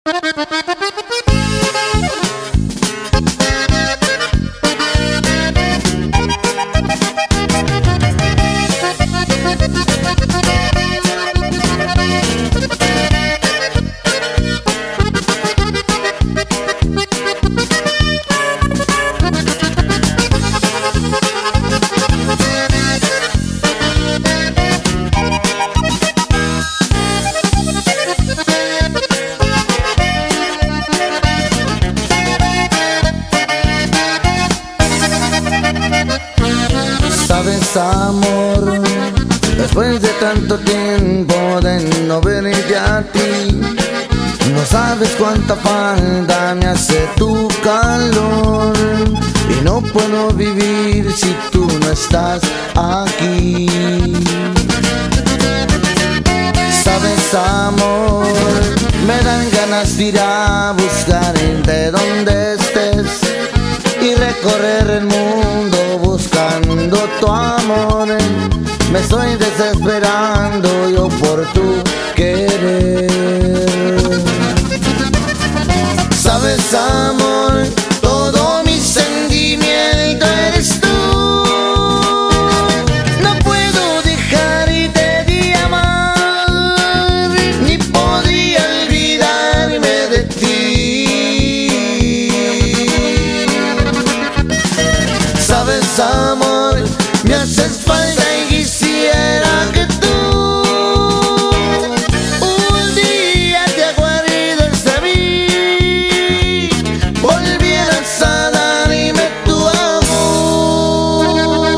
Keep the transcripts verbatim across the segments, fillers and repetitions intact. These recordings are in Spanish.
Sabes, amor, después de tanto tiempo de no venir a ti, no sabes cuánta falta me hace tu calor, y no puedo vivir si tú no estás aquí. Sabes, amor, me dan ganas de ir a buscarte donde estés y recorrer el mundo buscando tu amor. Me estoy desesperando yo por tu querer. Sabes, amor, todo mi sentimiento eres tú. No puedo dejarte de amar, ni podría olvidarme de ti. Sabes, amor, me haces falta y quisiera que tú un día te acuerdes de mí, volvieras a darme tu amor.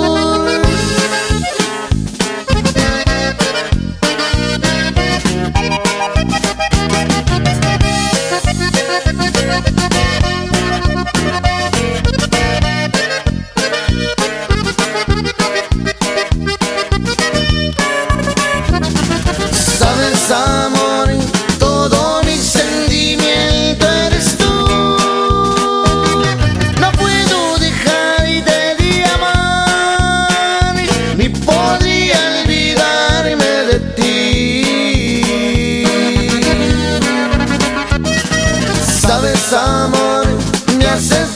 Sabes, amor, todo mi sentimiento eres tú. No puedo dejarte de amar, ni podría olvidarme de ti. Sabes, amor, me haces